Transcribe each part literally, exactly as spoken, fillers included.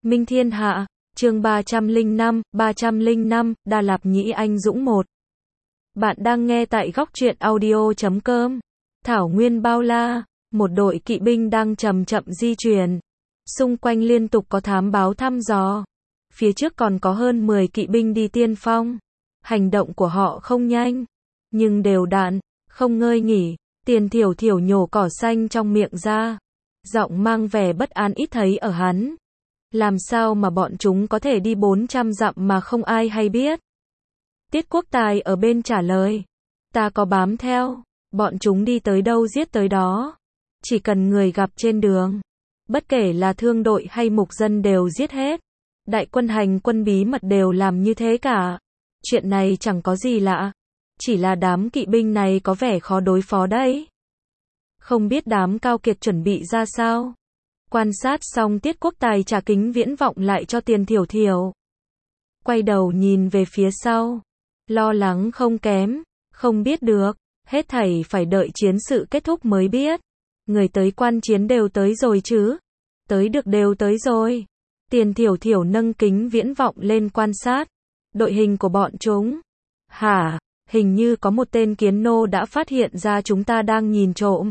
Minh Thiên Hạ, chương ba trăm lẻ năm, ba trăm lẻ năm, Đà Lạt Nhĩ Anh Dũng một. Bạn đang nghe tại góc truyện audio chấm com. Thảo nguyên bao la, một đội kỵ binh đang chậm chậm di chuyển. Xung quanh liên tục có thám báo thăm dò. Phía trước còn có hơn mười kỵ binh đi tiên phong. Hành động của họ không nhanh, nhưng đều đặn, không ngơi nghỉ. Tiền Thiểu Thiểu nhổ cỏ xanh trong miệng ra. Giọng mang vẻ bất an ít thấy ở hắn. Làm sao mà bọn chúng có thể đi bốn trăm dặm mà không ai hay biết? Tiết Quốc Tài ở bên trả lời. Ta có bám theo. Bọn chúng đi tới đâu giết tới đó. Chỉ cần người gặp trên đường. Bất kể là thương đội hay mục dân đều giết hết. Đại quân hành quân bí mật đều làm như thế cả. Chuyện này chẳng có gì lạ. Chỉ là đám kỵ binh này có vẻ khó đối phó đấy. Không biết đám cao kiệt chuẩn bị ra sao. Quan sát xong Tiết Quốc Tài trả kính viễn vọng lại cho Tiền Thiểu Thiểu. Quay đầu nhìn về phía sau. Lo lắng không kém. Không biết được. Hết thảy phải đợi chiến sự kết thúc mới biết. Người tới quan chiến đều tới rồi chứ. Tới được đều tới rồi. Tiền Thiểu Thiểu nâng kính viễn vọng lên quan sát. Đội hình của bọn chúng. Hả? Hình như có một tên kiến nô đã phát hiện ra chúng ta đang nhìn trộm.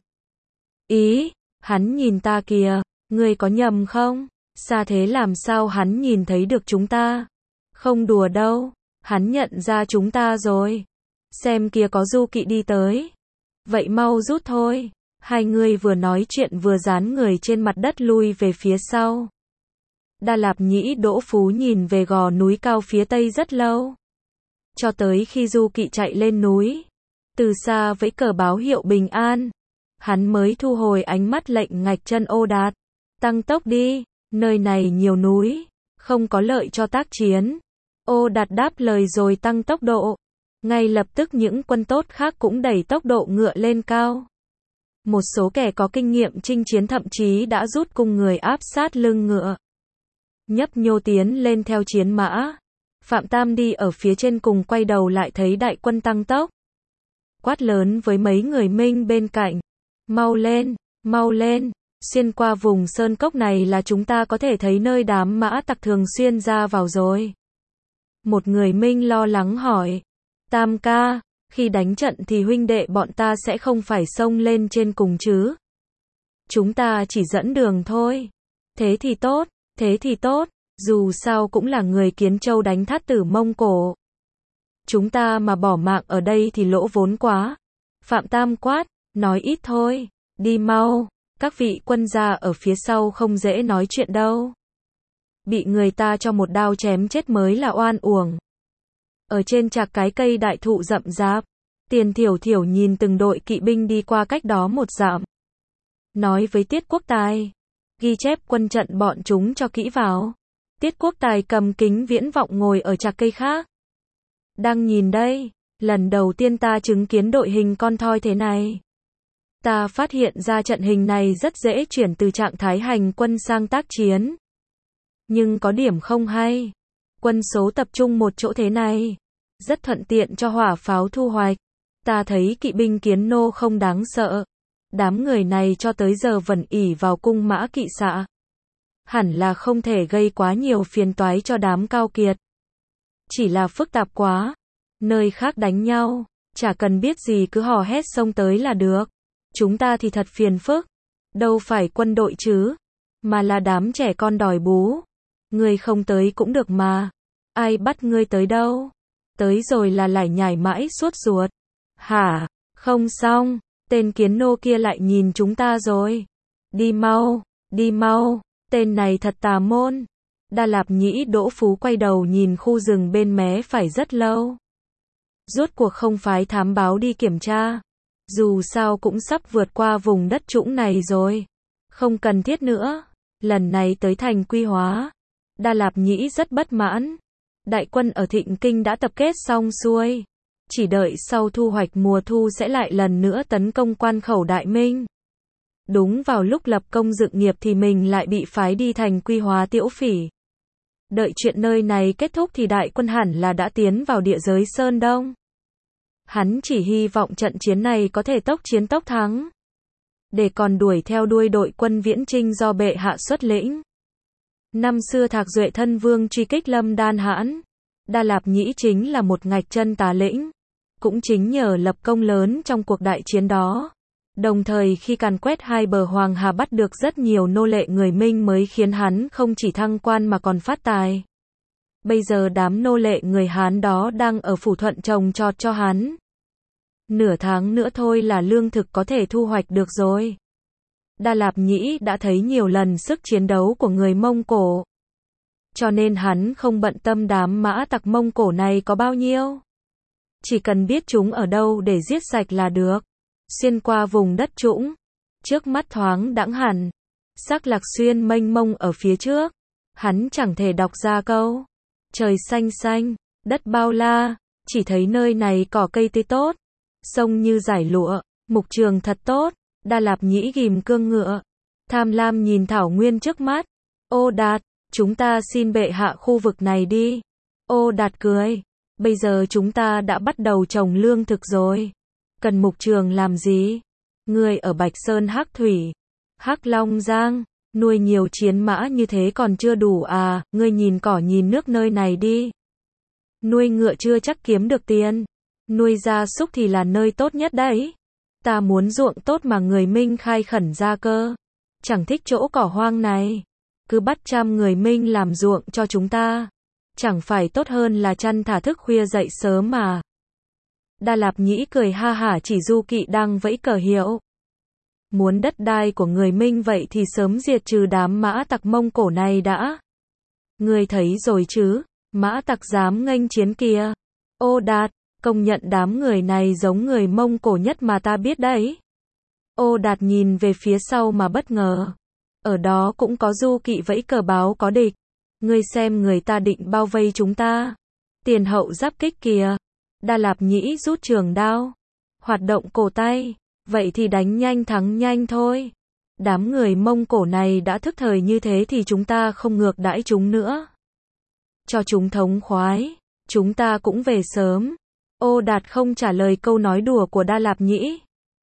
Ý, hắn nhìn ta kìa. Ngươi có nhầm không? Xa thế làm sao hắn nhìn thấy được chúng ta? Không đùa đâu. Hắn nhận ra chúng ta rồi. Xem kia có du kỵ đi tới. Vậy mau rút thôi. Hai người vừa nói chuyện vừa dán người trên mặt đất lui về phía sau. Đà Lạt Nhĩ Đỗ Phú nhìn về gò núi cao phía tây rất lâu. Cho tới khi du kỵ chạy lên núi. Từ xa vẫy cờ báo hiệu bình an. Hắn mới thu hồi ánh mắt lệnh ngạch chân Ô Đạt. Tăng tốc đi, nơi này nhiều núi, không có lợi cho tác chiến. Ô Đạt đáp lời rồi tăng tốc độ. Ngay lập tức những quân tốt khác cũng đẩy tốc độ ngựa lên cao. Một số kẻ có kinh nghiệm chinh chiến thậm chí đã rút cung người áp sát lưng ngựa. Nhấp nhô tiến lên theo chiến mã. Phạm Tam đi ở phía trên cùng quay đầu lại thấy đại quân tăng tốc. Quát lớn với mấy người Minh bên cạnh. Mau lên, mau lên. Xuyên qua vùng sơn cốc này là chúng ta có thể thấy nơi đám mã tặc thường xuyên ra vào rồi. Một người Minh lo lắng hỏi. Tam ca, khi đánh trận thì huynh đệ bọn ta sẽ không phải xông lên trên cùng chứ? Chúng ta chỉ dẫn đường thôi. Thế thì tốt, thế thì tốt, dù sao cũng là người Kiến Châu đánh Thát Tử Mông Cổ. Chúng ta mà bỏ mạng ở đây thì lỗ vốn quá. Phạm Tam quát, nói ít thôi, đi mau. Các vị quân gia ở phía sau không dễ nói chuyện đâu. Bị người ta cho một đao chém chết mới là oan uổng. Ở trên trạc cái cây đại thụ rậm rạp, Tiền Thiểu Thiểu nhìn từng đội kỵ binh đi qua cách đó một dặm. Nói với Tiết Quốc Tài, ghi chép quân trận bọn chúng cho kỹ vào. Tiết Quốc Tài cầm kính viễn vọng ngồi ở trạc cây khác. Đang nhìn đây, lần đầu tiên ta chứng kiến đội hình con thoi thế này. Ta phát hiện ra trận hình này rất dễ chuyển từ trạng thái hành quân sang tác chiến. Nhưng có điểm không hay. Quân số tập trung một chỗ thế này. Rất thuận tiện cho hỏa pháo thu hoạch. Ta thấy kỵ binh Kiến nô không đáng sợ. Đám người này cho tới giờ vẫn ỷ vào cung mã kỵ xạ. Hẳn là không thể gây quá nhiều phiền toái cho đám cao kiệt. Chỉ là phức tạp quá. Nơi khác đánh nhau. Chả cần biết gì cứ hò hét xông tới là được. Chúng ta thì thật phiền phức. Đâu phải quân đội chứ. Mà là đám trẻ con đòi bú. Ngươi không tới cũng được mà. Ai bắt ngươi tới đâu. Tới rồi là lải nhải mãi suốt ruột. Hả? Không xong. Tên Kiến nô kia lại nhìn chúng ta rồi. Đi mau. Đi mau. Tên này thật tà môn. Đà Lạt Nhĩ Đỗ Phú quay đầu nhìn khu rừng bên mé phải rất lâu. Rốt cuộc không phái thám báo đi kiểm tra. Dù sao cũng sắp vượt qua vùng đất trũng này rồi. Không cần thiết nữa. Lần này tới thành Quy Hóa. Đà Lạt Nhĩ rất bất mãn. Đại quân ở Thịnh Kinh đã tập kết xong xuôi. Chỉ đợi sau thu hoạch mùa thu sẽ lại lần nữa tấn công quan khẩu Đại Minh. Đúng vào lúc lập công dựng nghiệp thì mình lại bị phái đi thành Quy Hóa Tiễu Phỉ. Đợi chuyện nơi này kết thúc thì đại quân hẳn là đã tiến vào địa giới Sơn Đông. Hắn chỉ hy vọng trận chiến này có thể tốc chiến tốc thắng. Để còn đuổi theo đuôi đội quân viễn chinh do bệ hạ xuất lĩnh. Năm xưa Thạc Duệ thân vương truy kích Lâm Đan Hãn, Đa Lạp Nhĩ chính là một ngạch chân tá lĩnh. Cũng chính nhờ lập công lớn trong cuộc đại chiến đó, đồng thời khi càn quét hai bờ Hoàng Hà bắt được rất nhiều nô lệ người Minh mới khiến hắn không chỉ thăng quan mà còn phát tài. Bây giờ đám nô lệ người Hán đó đang ở Phủ Thuận trồng trọt cho hắn. Nửa tháng nữa thôi là lương thực có thể thu hoạch được rồi. Đa Lạp Nhĩ đã thấy nhiều lần sức chiến đấu của người Mông Cổ, cho nên hắn không bận tâm đám mã tặc Mông Cổ này có bao nhiêu. Chỉ cần biết chúng ở đâu để giết sạch là được. Xuyên qua vùng đất trũng, trước mắt thoáng đãng hẳn, sắc Lạc Xuyên mênh mông ở phía trước. Hắn chẳng thể đọc ra câu trời xanh xanh, đất bao la, chỉ thấy nơi này cỏ cây tươi tốt, sông như giải lụa, mục trường thật tốt. Đa Lạp Nhĩ ghim cương ngựa, tham lam nhìn thảo nguyên trước mắt. Ô Đạt, chúng ta xin bệ hạ khu vực này đi. Ô Đạt cười, bây giờ chúng ta đã bắt đầu trồng lương thực rồi. Cần mục trường làm gì? Ngươi ở Bạch Sơn Hắc Thủy, Hắc Long Giang, nuôi nhiều chiến mã như thế còn chưa đủ à, ngươi nhìn cỏ nhìn nước nơi này đi. Nuôi ngựa chưa chắc kiếm được tiền, nuôi gia súc thì là nơi tốt nhất đấy. Ta muốn ruộng tốt mà người Minh khai khẩn ra cơ. Chẳng thích chỗ cỏ hoang này. Cứ bắt trăm người Minh làm ruộng cho chúng ta. Chẳng phải tốt hơn là chăn thả thức khuya dậy sớm mà. Đa Lạp Nhĩ cười ha hả chỉ Du Kỵ đang vẫy cờ hiệu. Muốn đất đai của người Minh vậy thì sớm diệt trừ đám mã tặc Mông Cổ này đã. Ngươi thấy rồi chứ, mã tặc dám nghênh chiến kìa. Ô Đạt, công nhận đám người này giống người Mông Cổ nhất mà ta biết đấy. Ô Đạt nhìn về phía sau mà bất ngờ. Ở đó cũng có Du Kỵ vẫy cờ báo có địch. Ngươi xem người ta định bao vây chúng ta. Tiền hậu giáp kích kìa. Đa Lạp Nhĩ rút trường đao, hoạt động cổ tay. Vậy thì đánh nhanh thắng nhanh thôi. Đám người Mông Cổ này đã thức thời như thế thì chúng ta không ngược đãi chúng nữa. Cho chúng thống khoái, chúng ta cũng về sớm. Ô Đạt không trả lời câu nói đùa của Đa Lạp Nhĩ,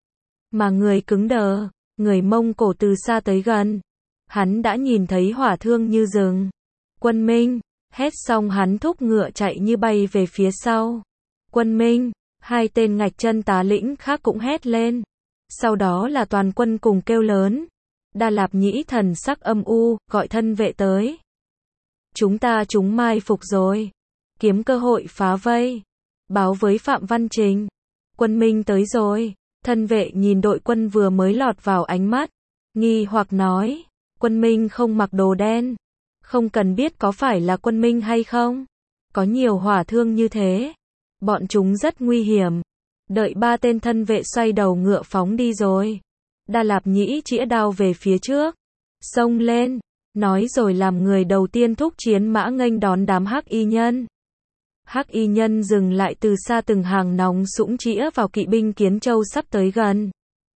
mà người cứng đờ. Người Mông Cổ từ xa tới gần, hắn đã nhìn thấy hỏa thương như rừng. Quân Minh, hét xong hắn thúc ngựa chạy như bay về phía sau. Quân Minh, hai tên ngạch chân tá lĩnh khác cũng hét lên. Sau đó là toàn quân cùng kêu lớn. Đa Lạp Nhĩ thần sắc âm u, gọi thân vệ tới. Chúng ta chúng mai phục rồi. Kiếm cơ hội phá vây. Báo với Phạm Văn Trình. Quân Minh tới rồi. Thân vệ nhìn đội quân vừa mới lọt vào ánh mắt, nghi hoặc nói. Quân Minh không mặc đồ đen. Không cần biết có phải là quân Minh hay không. Có nhiều hỏa thương như thế. Bọn chúng rất nguy hiểm. Đợi ba tên thân vệ xoay đầu ngựa phóng đi rồi. Đa Lạp Nhĩ chĩa đao về phía trước. Xông lên. Nói rồi làm người đầu tiên thúc chiến mã nghênh đón đám hắc y nhân. Hắc y nhân dừng lại từ xa từng hàng nòng sũng chĩa vào kỵ binh Kiến Châu sắp tới gần.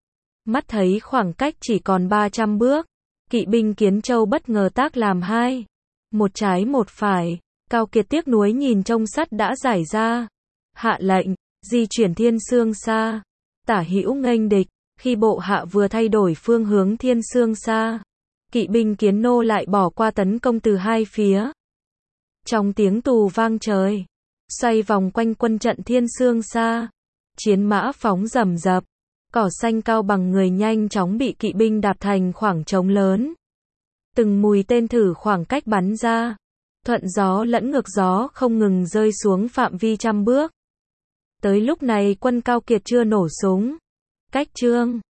Mắt thấy khoảng cách chỉ còn ba trăm bước. Kỵ binh Kiến Châu bất ngờ tác làm hai. Một trái một phải. Cao Kiệt tiếc nuối nhìn trông sắt đã giải ra. Hạ lệnh, di chuyển Thiên Sương Sa. Tả hữu nghênh địch. Khi bộ hạ vừa thay đổi phương hướng Thiên Sương Sa, kỵ binh Kiến Nô lại bỏ qua tấn công từ hai phía. Trong tiếng tù vang trời, xoay vòng quanh quân trận Thiên Sương Sa, chiến mã phóng rầm rập, cỏ xanh cao bằng người nhanh chóng bị kỵ binh đạp thành khoảng trống lớn. Từng mùi tên thử khoảng cách bắn ra, thuận gió lẫn ngược gió không ngừng rơi xuống phạm vi trăm bước. Tới lúc này quân Cao Kiệt chưa nổ súng. Cách Trương